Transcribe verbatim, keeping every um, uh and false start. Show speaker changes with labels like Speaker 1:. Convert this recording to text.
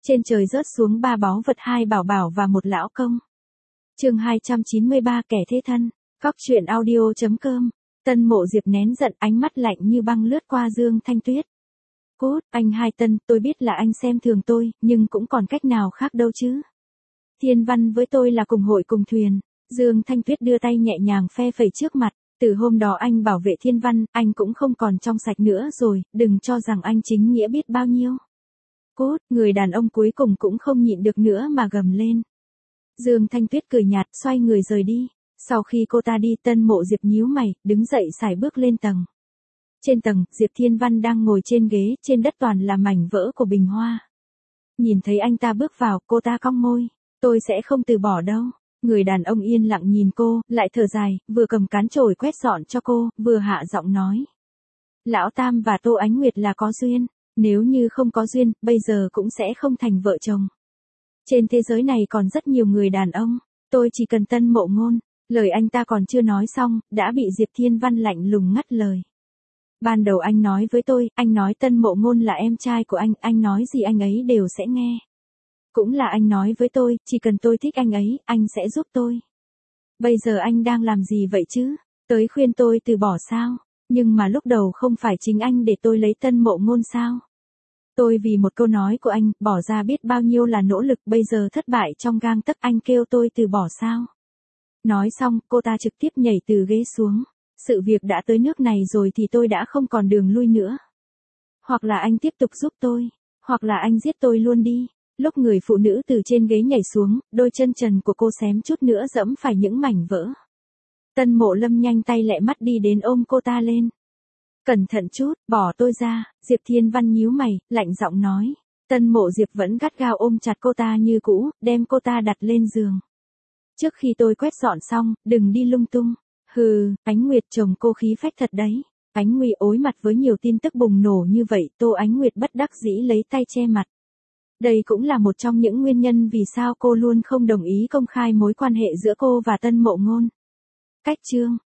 Speaker 1: Trên trời rớt xuống ba báu vật, hai bảo bảo và một lão công. Chương hai trăm chín mươi ba kẻ thế thân. Cóc truyện audio chấm com. Tân Mộ Diệp nén giận, ánh mắt lạnh như băng lướt qua Dương Thanh Tuyết. Cút, anh Hai Tân, tôi biết là anh xem thường tôi, nhưng cũng còn cách nào khác đâu chứ. Thiên Văn với tôi là cùng hội cùng thuyền. Dương Thanh Tuyết đưa tay nhẹ nhàng phe phẩy trước mặt. Từ hôm đó anh bảo vệ Thiên Văn, anh cũng không còn trong sạch nữa rồi, đừng cho rằng anh chính nghĩa biết bao nhiêu. Cút, người đàn ông cuối cùng cũng không nhịn được nữa mà gầm lên. Dương Thanh Tuyết cười nhạt, xoay người rời đi. Sau khi cô ta đi, Tân Mộ Diệp nhíu mày, đứng dậy sải bước lên tầng. Trên tầng, Diệp Thiên Văn đang ngồi trên ghế, trên đất toàn là mảnh vỡ của bình hoa. Nhìn thấy anh ta bước vào, cô ta cong môi. Tôi sẽ không từ bỏ đâu. Người đàn ông yên lặng nhìn cô, lại thở dài, vừa cầm cán chổi quét dọn cho cô, vừa hạ giọng nói. Lão Tam và Tô Ánh Nguyệt là có duyên. Nếu như không có duyên, bây giờ cũng sẽ không thành vợ chồng. Trên thế giới này còn rất nhiều người đàn ông. Tôi chỉ cần Tân Mộ Ngôn. Lời anh ta còn chưa nói xong, đã bị Diệp Thiên Văn lạnh lùng ngắt lời. Ban đầu anh nói với tôi, anh nói Tân Mộ Ngôn là em trai của anh, anh nói gì anh ấy đều sẽ nghe. Cũng là anh nói với tôi, chỉ cần tôi thích anh ấy, anh sẽ giúp tôi. Bây giờ anh đang làm gì vậy chứ? Tới khuyên tôi từ bỏ sao? Nhưng mà lúc đầu không phải chính anh để tôi lấy Tân Mộ Ngôn sao? Tôi vì một câu nói của anh, bỏ ra biết bao nhiêu là nỗ lực, bây giờ thất bại trong gang tấc, anh kêu tôi từ bỏ sao? Nói xong, cô ta trực tiếp nhảy từ ghế xuống. Sự việc đã tới nước này rồi thì tôi đã không còn đường lui nữa. Hoặc là anh tiếp tục giúp tôi, hoặc là anh giết tôi luôn đi. Lúc người phụ nữ từ trên ghế nhảy xuống, đôi chân trần của cô xém chút nữa dẫm phải những mảnh vỡ. Tân Mộ Lâm nhanh tay lẹ mắt đi đến ôm cô ta lên. Cẩn thận chút, bỏ tôi ra. Diệp Thiên Văn nhíu mày, lạnh giọng nói. Tân Mộ Diệp vẫn gắt gao ôm chặt cô ta như cũ, đem cô ta đặt lên giường. Trước khi tôi quét dọn xong, đừng đi lung tung. Hừ, Ánh Nguyệt chồng cô khí phách thật đấy. Ánh Nguy ối mặt với nhiều tin tức bùng nổ như vậy, Tô Ánh Nguyệt bất đắc dĩ lấy tay che mặt. Đây cũng là một trong những nguyên nhân vì sao cô luôn không đồng ý công khai mối quan hệ giữa cô và Tân Mộ Ngôn. Cách chương